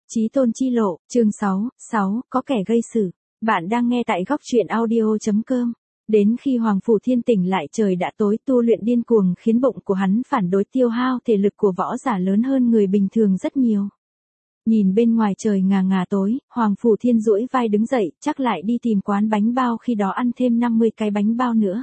Chí tôn chi lộ, chương 6, có kẻ gây sự. Bạn đang nghe tại góc truyện audio.com. Đến khi Hoàng Phủ Thiên tỉnh lại trời đã tối, tu luyện điên cuồng khiến bụng của hắn phản đối, tiêu hao thể lực của võ giả lớn hơn người bình thường rất nhiều. Nhìn bên ngoài trời ngà ngà tối, Hoàng Phủ Thiên duỗi vai đứng dậy, chắc lại đi tìm quán bánh bao khi đó ăn thêm 50 cái bánh bao nữa.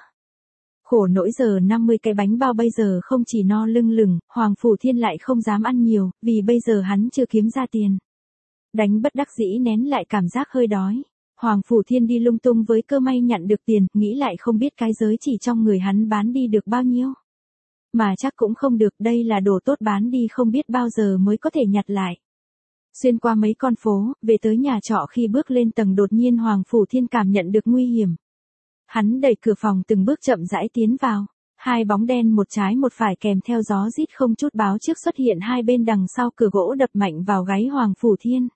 Khổ nỗi giờ 50 cái bánh bao bây giờ không chỉ no lưng lửng, Hoàng Phủ Thiên lại không dám ăn nhiều, vì bây giờ hắn chưa kiếm ra tiền. Đánh bất đắc dĩ nén lại cảm giác hơi đói. Hoàng Phủ Thiên đi lung tung với cơ may nhận được tiền, nghĩ lại không biết cái giới chỉ trong người hắn bán đi được bao nhiêu. Mà chắc cũng không được, đây là đồ tốt bán đi không biết bao giờ mới có thể nhặt lại. Xuyên qua mấy con phố, về tới nhà trọ, khi bước lên tầng đột nhiên Hoàng Phủ Thiên cảm nhận được nguy hiểm. Hắn đẩy cửa phòng từng bước chậm rãi tiến vào. Hai bóng đen một trái một phải kèm theo gió rít không chút báo trước xuất hiện hai bên đằng sau cửa gỗ, đập mạnh vào gáy Hoàng Phủ Thiên.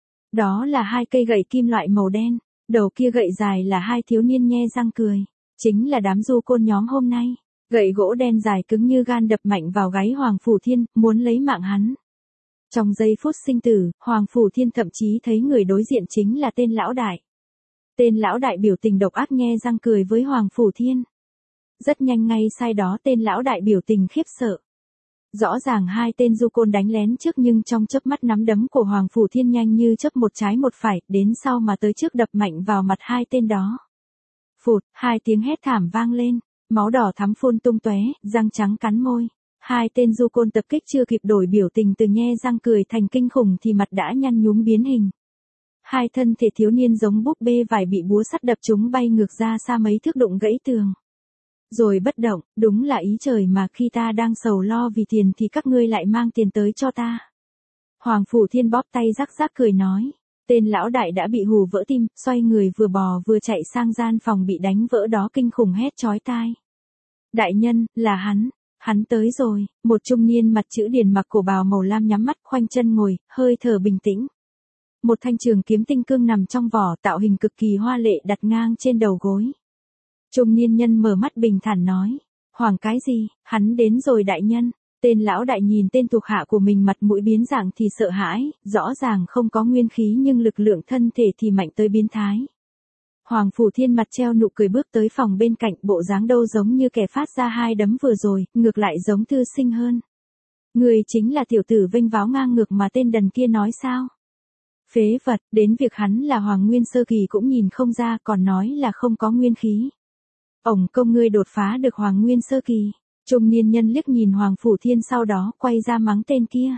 Đó là hai cây gậy kim loại màu đen, đầu kia gậy dài là hai thiếu niên nhe răng cười. Chính là đám du côn nhóm hôm nay. Gậy gỗ đen dài cứng như gan đập mạnh vào gáy Hoàng Phủ Thiên, muốn lấy mạng hắn. Trong giây phút sinh tử, Hoàng Phủ Thiên thậm chí thấy người đối diện chính là tên lão đại. Tên lão đại biểu tình độc ác nhe răng cười với Hoàng Phủ Thiên. Rất nhanh ngay sau đó tên lão đại biểu tình khiếp sợ. Rõ ràng hai tên du côn đánh lén trước, nhưng trong chớp mắt nắm đấm của Hoàng Phủ Thiên nhanh như chớp một trái một phải, đến sau mà tới trước đập mạnh vào mặt hai tên đó. Phụt, hai tiếng hét thảm vang lên, máu đỏ thắm phun tung tóe, răng trắng cắn môi. Hai tên du côn tập kích chưa kịp đổi biểu tình từ nhe răng cười thành kinh khủng thì mặt đã nhăn nhúm biến hình. Hai thân thể thiếu niên giống búp bê vải bị búa sắt đập chúng bay ngược ra xa mấy thước, đụng gãy tường. Rồi bất động, đúng là ý trời mà, khi ta đang sầu lo vì tiền thì các ngươi lại mang tiền tới cho ta. Hoàng Phủ Thiên bóp tay rắc rắc cười nói. Tên lão đại đã bị hù vỡ tim, xoay người vừa bò vừa chạy sang gian phòng bị đánh vỡ đó, kinh khủng hét chói tai. Đại nhân, là hắn tới rồi. Một trung niên mặt chữ điển mặc cổ bào màu lam nhắm mắt khoanh chân ngồi, hơi thở bình tĩnh. Một thanh trường kiếm tinh cương nằm trong vỏ, tạo hình cực kỳ hoa lệ đặt ngang trên đầu gối. Trung niên nhân mở mắt bình thản nói. Hoàng cái gì, hắn đến rồi đại nhân. Tên lão đại nhìn tên thuộc hạ của mình mặt mũi biến dạng thì sợ hãi, rõ ràng không có nguyên khí nhưng lực lượng thân thể thì mạnh tới biến thái. Hoàng Phủ Thiên mặt treo nụ cười bước tới phòng bên cạnh, bộ dáng đâu giống như kẻ phát ra hai đấm vừa rồi, ngược lại giống thư sinh hơn. Người chính là tiểu tử vênh váo ngang ngược mà tên đần kia nói sao? Phế vật, đến việc hắn là Hoàng Nguyên Sơ Kỳ cũng nhìn không ra, còn nói là không có nguyên khí. Ổng công ngươi đột phá được Hoàng Nguyên Sơ Kỳ. Trung niên nhân liếc nhìn Hoàng Phủ Thiên sau đó quay ra mắng tên kia.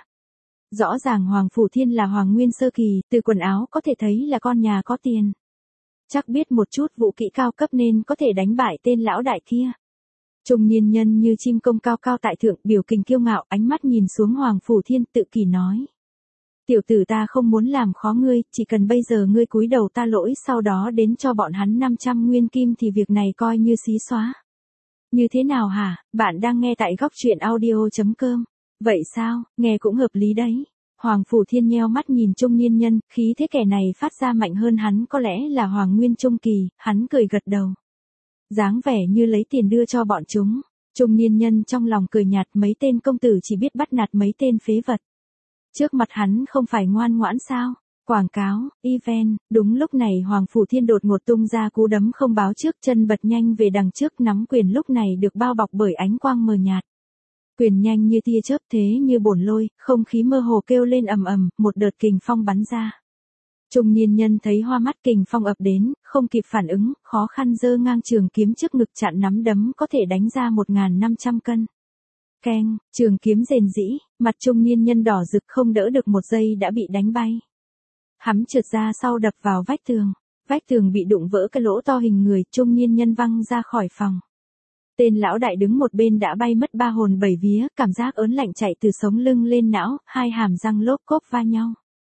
Rõ ràng Hoàng Phủ Thiên là Hoàng Nguyên Sơ Kỳ, từ quần áo có thể thấy là con nhà có tiền. Chắc biết một chút vũ kỹ cao cấp nên có thể đánh bại tên lão đại kia. Trung niên nhân như chim công cao cao tại thượng, biểu tình kiêu ngạo, ánh mắt nhìn xuống Hoàng Phủ Thiên tự kỷ nói. Tiểu tử ta không muốn làm khó ngươi, chỉ cần bây giờ ngươi cúi đầu ta lỗi, sau đó đến cho bọn hắn 500 nguyên kim thì việc này coi như xí xóa. Như thế nào hả, bạn đang nghe tại góc truyện audio.com. Vậy sao, nghe cũng hợp lý đấy. Hoàng Phủ Thiên nheo mắt nhìn trung niên nhân, khí thế kẻ này phát ra mạnh hơn hắn, có lẽ là Hoàng Nguyên Trung Kỳ, hắn cười gật đầu. Dáng vẻ như lấy tiền đưa cho bọn chúng. Trung niên nhân trong lòng cười nhạt, mấy tên công tử chỉ biết bắt nạt mấy tên phế vật. Trước mặt hắn không phải ngoan ngoãn sao? Quảng cáo, event, đúng lúc này Hoàng Phủ Thiên đột ngột tung ra cú đấm không báo trước, chân bật nhanh về đằng trước, nắm quyền lúc này được bao bọc bởi ánh quang mờ nhạt. Quyền nhanh như tia chớp, thế như bổn lôi, không khí mơ hồ kêu lên ầm ầm, một đợt kình phong bắn ra. Trung niên nhân thấy hoa mắt kình phong ập đến, không kịp phản ứng, khó khăn giơ ngang trường kiếm trước ngực chặn nắm đấm có thể đánh ra 1.500 cân. Keng, trường kiếm rền rĩ, mặt trung niên nhân đỏ rực không đỡ được một giây đã bị đánh bay. Hắn trượt ra sau đập vào vách tường bị đụng vỡ cái lỗ to hình người, trung niên nhân văng ra khỏi phòng. Tên lão đại đứng một bên đã bay mất ba hồn bảy vía, cảm giác ớn lạnh chạy từ sống lưng lên não, hai hàm răng lốp cốp va nhau.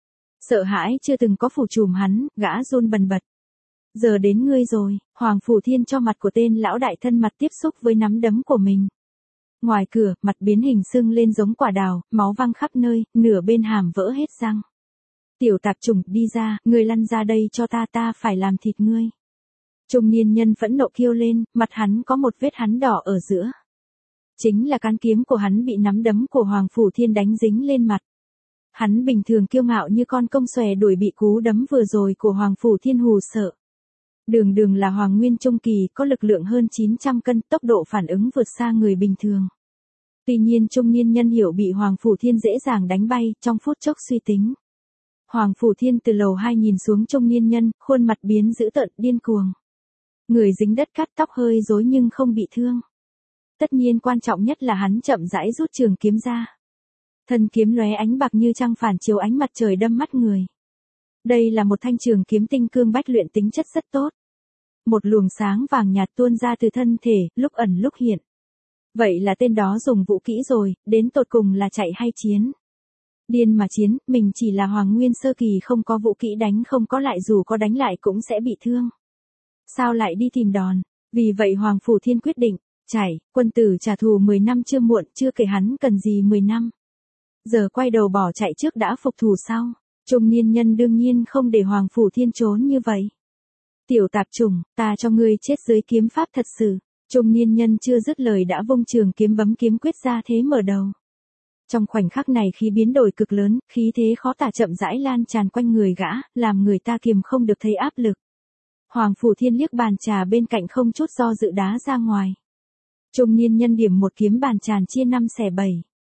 Sợ hãi chưa từng có phủ trùm hắn, gã run bần bật. Giờ đến ngươi rồi, Hoàng Phủ Thiên cho mặt của tên lão đại thân mặt tiếp xúc với nắm đấm của mình. Ngoài cửa, mặt biến hình sưng lên giống quả đào, máu văng khắp nơi, nửa bên hàm vỡ hết răng. Tiểu tạp chủng, đi ra, ngươi lăn ra đây cho ta phải làm thịt ngươi. Trung niên nhân phẫn nộ kêu lên, mặt hắn có một vết hắn đỏ ở giữa. Chính là cán kiếm của hắn bị nắm đấm của Hoàng Phủ Thiên đánh dính lên mặt. Hắn bình thường kiêu ngạo như con công xòe đuổi bị cú đấm vừa rồi của Hoàng Phủ Thiên hù sợ. Đường đường là Hoàng Nguyên Trung Kỳ, có lực lượng hơn 900 cân, tốc độ phản ứng vượt xa người bình thường. Tuy nhiên trung niên nhân hiểu bị Hoàng Phủ Thiên dễ dàng đánh bay, trong phút chốc suy tính. Hoàng Phủ Thiên từ lầu 2 nhìn xuống trung niên nhân, khuôn mặt biến dữ tợn, điên cuồng. Người dính đất cát, tóc hơi rối nhưng không bị thương. Tất nhiên quan trọng nhất là hắn chậm rãi rút trường kiếm ra. Thân kiếm lóe ánh bạc như trăng phản chiếu ánh mặt trời đâm mắt người. Đây là một thanh trường kiếm tinh cương bách luyện, tính chất rất tốt. Một luồng sáng vàng nhạt tuôn ra từ thân thể, lúc ẩn lúc hiện. Vậy là tên đó dùng vũ kỹ rồi, đến tột cùng là chạy hay chiến? Điên mà chiến, mình chỉ là Hoàng Nguyên sơ kỳ, không có vũ kỹ đánh không có lại, dù có đánh lại cũng sẽ bị thương. Sao lại đi tìm đòn? Vì vậy Hoàng Phủ Thiên quyết định, chạy, quân tử trả thù 10 năm chưa muộn, chưa kể hắn cần gì 10 năm. Giờ quay đầu bỏ chạy trước đã phục thù sau. Trung niên nhân đương nhiên không để Hoàng Phủ Thiên trốn như vậy. Tiểu tạp chủng, ta cho ngươi chết dưới kiếm pháp thật sự. Trung niên nhân chưa dứt lời đã vung trường kiếm bấm kiếm quyết ra thế mở đầu. Trong khoảnh khắc này khí biến đổi cực lớn, khí thế khó tả chậm rãi lan tràn quanh người gã, làm người ta kiềm không được thấy áp lực. Hoàng Phủ Thiên liếc bàn trà bên cạnh không chút do dự đá ra ngoài. Trung niên nhân điểm một kiếm, bàn tràn chia 5 xẻ 7.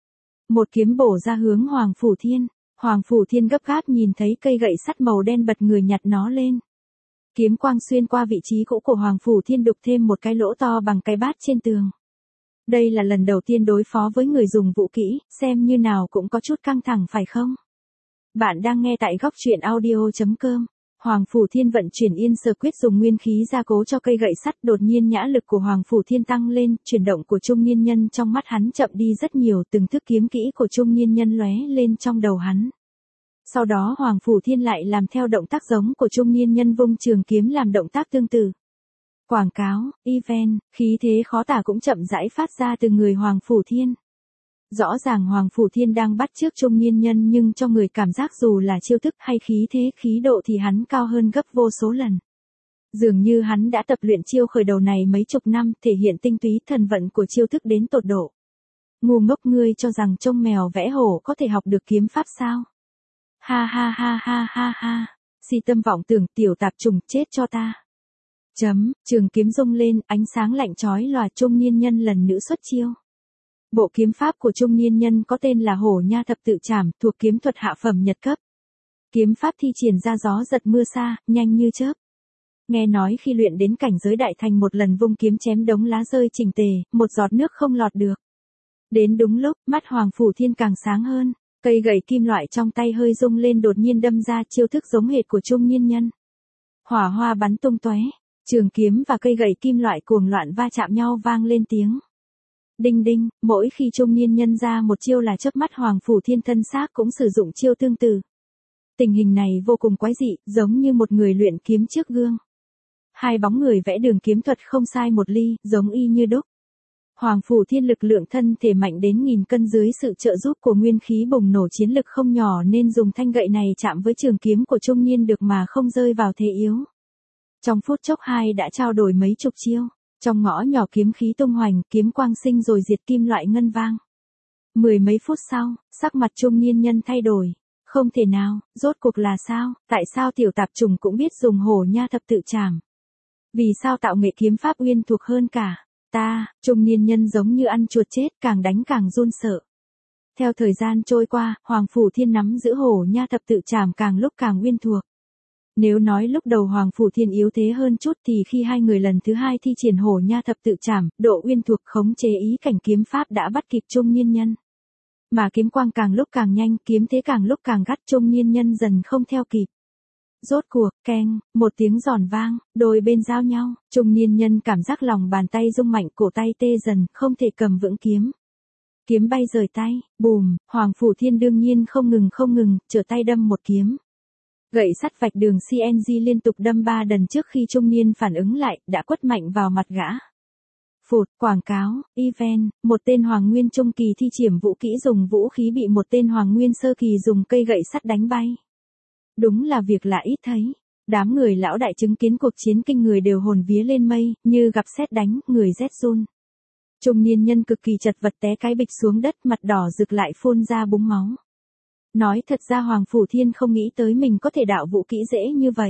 Một kiếm bổ ra hướng Hoàng Phủ Thiên. Hoàng Phủ Thiên gấp gáp nhìn thấy cây gậy sắt màu đen bật người nhặt nó lên. Kiếm quang xuyên qua vị trí cũ của Hoàng Phủ Thiên, đục thêm một cái lỗ to bằng cái bát trên tường. Đây là lần đầu tiên đối phó với người dùng vũ kỹ, xem như nào cũng có chút căng thẳng phải không? Bạn đang nghe tại góc truyện audio.com. Hoàng Phủ Thiên vận chuyển yên sở quyết, dùng nguyên khí gia cố cho cây gậy sắt, đột nhiên nhã lực của Hoàng Phủ Thiên tăng lên, chuyển động của trung niên nhân trong mắt hắn chậm đi rất nhiều, từng thức kiếm kỹ của trung niên nhân lóe lên trong đầu hắn. Sau đó Hoàng Phủ Thiên lại làm theo động tác giống của trung niên nhân, vung trường kiếm làm động tác tương tự. Quảng cáo, event, khí thế khó tả cũng chậm rãi phát ra từ người Hoàng Phủ Thiên. Rõ ràng Hoàng Phủ Thiên đang bắt chước trung niên nhân, nhưng cho người cảm giác dù là chiêu thức hay khí thế khí độ thì hắn cao hơn gấp vô số lần. Dường như hắn đã tập luyện chiêu khởi đầu này mấy chục năm, thể hiện tinh túy thần vận của chiêu thức đến tột độ. Ngu ngốc, ngươi cho rằng trông mèo vẽ hổ có thể học được kiếm pháp sao? Ha ha ha ha ha ha, si tâm vọng tưởng, tiểu tạp chủng, chết cho ta. Trường kiếm rung lên, ánh sáng lạnh chói lòa, trung niên nhân lần nữa xuất chiêu. Bộ kiếm pháp của trung niên nhân có tên là Hổ Nha Thập Tự Trảm, thuộc kiếm thuật hạ phẩm nhật cấp. Kiếm pháp thi triển ra gió giật mưa xa, nhanh như chớp. Nghe nói khi luyện đến cảnh giới đại thành, một lần vung kiếm chém đống lá rơi chỉnh tề, một giọt nước không lọt được. Đến đúng lúc, mắt Hoàng Phủ Thiên càng sáng hơn, cây gậy kim loại trong tay hơi rung lên, đột nhiên đâm ra chiêu thức giống hệt của trung niên nhân. Hỏa hoa bắn tung tóe, trường kiếm và cây gậy kim loại cuồng loạn va chạm nhau, vang lên tiếng đinh đinh. Mỗi khi trung niên nhân ra một chiêu là chớp mắt Hoàng Phủ Thiên thân xác cũng sử dụng chiêu tương tự. Tình hình này vô cùng quái dị, giống như một người luyện kiếm trước gương. Hai bóng người vẽ đường kiếm thuật không sai một ly, giống y như đúc. Hoàng Phủ Thiên lực lượng thân thể mạnh đến 1000 cân, dưới sự trợ giúp của nguyên khí bùng nổ chiến lực không nhỏ, nên dùng thanh gậy này chạm với trường kiếm của trung niên được mà không rơi vào thế yếu. Trong phút chốc hai đã trao đổi mấy chục chiêu. Trong ngõ nhỏ kiếm khí tung hoành, kiếm quang sinh rồi diệt, kim loại ngân vang. 10 mấy phút sau, sắc mặt trung niên nhân thay đổi. Không thể nào, rốt cuộc là sao? Tại sao tiểu tạp chủng cũng biết dùng Hổ Nha Thập Tự Trảm? Vì sao tạo nghệ kiếm pháp uyên thuộc hơn cả ta? Trung niên nhân giống như ăn chuột chết, càng đánh càng run sợ. Theo thời gian trôi qua, Hoàng Phủ Thiên nắm giữ Hổ Nha Thập Tự Trảm càng lúc càng uyên thuộc. Nếu nói lúc đầu Hoàng Phủ Thiên yếu thế hơn chút, thì khi hai người lần thứ hai thi triển Hổ Nha Thập Tự Trảm, độ uyên thuộc khống chế ý cảnh kiếm pháp đã bắt kịp trung niên nhân. Mà kiếm quang càng lúc càng nhanh, kiếm thế càng lúc càng gắt, trung niên nhân dần không theo kịp. Rốt cuộc, keng, một tiếng giòn vang, đôi bên giao nhau, trung niên nhân cảm giác lòng bàn tay rung mạnh, cổ tay tê dần, không thể cầm vững kiếm. Kiếm bay rời tay, bùm, Hoàng Phủ Thiên đương nhiên không ngừng, trở tay đâm một kiếm. Gậy sắt vạch đường CNG liên tục đâm 3 lần trước khi trung niên phản ứng lại, đã quất mạnh vào mặt gã. Phụt, quảng cáo, event, một tên Hoàng Nguyên Trung Kỳ thi triển vũ kỹ dùng vũ khí bị một tên Hoàng Nguyên Sơ Kỳ dùng cây gậy sắt đánh bay. Đúng là việc lạ ít thấy. Đám người lão đại chứng kiến cuộc chiến kinh người đều hồn vía lên mây, như gặp sét đánh, người rét run. Trung niên nhân cực kỳ chật vật té cái bịch xuống đất, mặt đỏ rực lại phun ra búng máu. Nói thật ra Hoàng Phủ Thiên không nghĩ tới mình có thể đạo vũ kỹ dễ như vậy.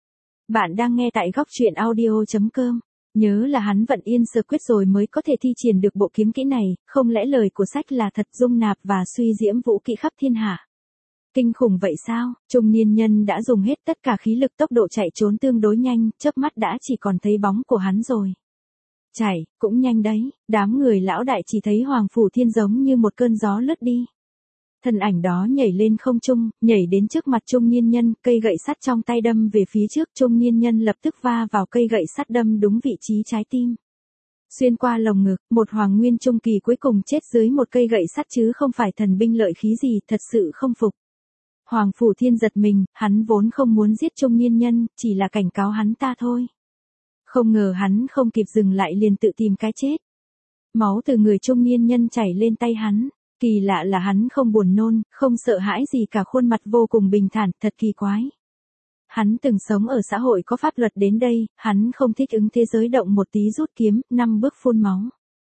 Bạn đang nghe tại góc truyện audio.com. Nhớ là hắn vận yên sơ quyết rồi mới có thể thi triển được bộ kiếm kỹ này, không lẽ lời của sách là thật dung nạp và suy diễm vũ kỹ khắp thiên hạ. Kinh khủng vậy sao? Trung niên nhân đã dùng hết tất cả khí lực, tốc độ chạy trốn tương đối nhanh, chớp mắt đã chỉ còn thấy bóng của hắn rồi. Chạy, cũng nhanh đấy, đám người lão đại chỉ thấy Hoàng Phủ Thiên giống như một cơn gió lướt đi. Thân ảnh đó nhảy lên không trung, nhảy đến trước mặt trung niên nhân, cây gậy sắt trong tay đâm về phía trước, trung niên nhân lập tức va vào cây gậy sắt đâm đúng vị trí trái tim. Xuyên qua lồng ngực, một hoàng nguyên trung kỳ cuối cùng chết dưới một cây gậy sắt chứ không phải thần binh lợi khí gì, thật sự không phục. Hoàng Phủ Thiên giật mình, hắn vốn không muốn giết trung niên nhân, chỉ là cảnh cáo hắn ta thôi. Không ngờ hắn không kịp dừng lại liền tự tìm cái chết. Máu từ người trung niên nhân chảy lên tay hắn. Kỳ lạ là hắn không buồn nôn, không sợ hãi gì cả, khuôn mặt vô cùng bình thản, thật kỳ quái. Hắn từng sống ở xã hội có pháp luật đến đây, hắn không thích ứng thế giới động một tí rút kiếm, 5 bước phun máu.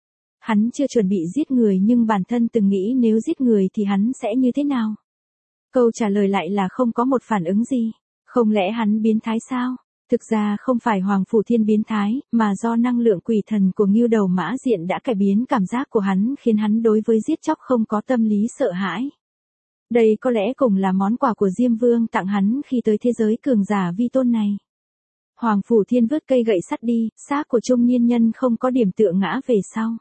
Hắn chưa chuẩn bị giết người nhưng bản thân từng nghĩ nếu giết người thì hắn sẽ như thế nào? Câu trả lời lại là không có một phản ứng gì. Không lẽ hắn biến thái sao? Thực ra không phải Hoàng Phủ Thiên biến thái, mà do năng lượng quỷ thần của Ngưu Đầu Mã Diện đã cải biến cảm giác của hắn, khiến hắn đối với giết chóc không có tâm lý sợ hãi. Đây có lẽ cũng là món quà của Diêm Vương tặng hắn khi tới thế giới cường giả vi tôn này. Hoàng Phủ Thiên vứt cây gậy sắt đi, xác của trung niên nhân không có điểm tựa ngã về sau.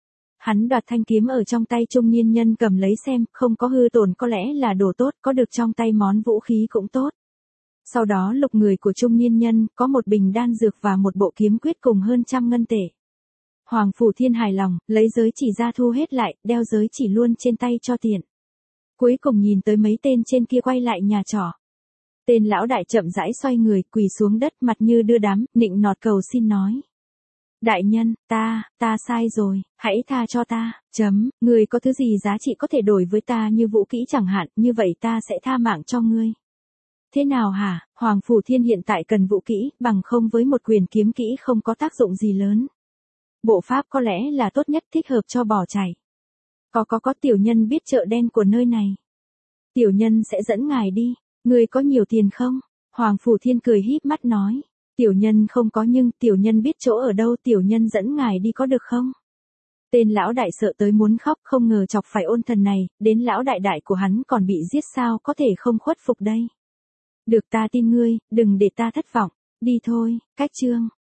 Hắn đoạt thanh kiếm ở trong tay trung niên nhân cầm lấy xem, không có hư tổn có lẽ là đồ tốt, có được trong tay món vũ khí cũng tốt. Sau đó lục người của trung niên nhân, có một bình đan dược và một bộ kiếm quyết cùng hơn 100 ngân tệ. Hoàng Phủ Thiên hài lòng, lấy giới chỉ ra thu hết lại, đeo giới chỉ luôn trên tay cho tiện. Cuối cùng nhìn tới mấy tên trên kia quay lại nhà trọ. Tên lão đại chậm rãi xoay người, quỳ xuống đất mặt như đưa đám, nịnh nọt cầu xin nói. Đại nhân, ta sai rồi, hãy tha cho ta, người có thứ gì giá trị có thể đổi với ta như vũ kỹ chẳng hạn, như vậy ta sẽ tha mạng cho ngươi. Thế nào hả, Hoàng Phủ Thiên hiện tại cần vũ kỹ, bằng không với một quyền kiếm kỹ không có tác dụng gì lớn. Bộ pháp có lẽ là tốt nhất, thích hợp cho bỏ chạy. Có tiểu nhân biết chợ đen của nơi này. Tiểu nhân sẽ dẫn ngài đi, người có nhiều tiền không? Hoàng Phủ Thiên cười híp mắt nói. Tiểu nhân không có nhưng tiểu nhân biết chỗ ở đâu, tiểu nhân dẫn ngài đi có được không? Tên lão đại sợ tới muốn khóc, không ngờ chọc phải ôn thần này, đến lão đại đại của hắn còn bị giết, sao có thể không khuất phục đây. Được, ta tin ngươi, đừng để ta thất vọng, đi thôi, cách chương.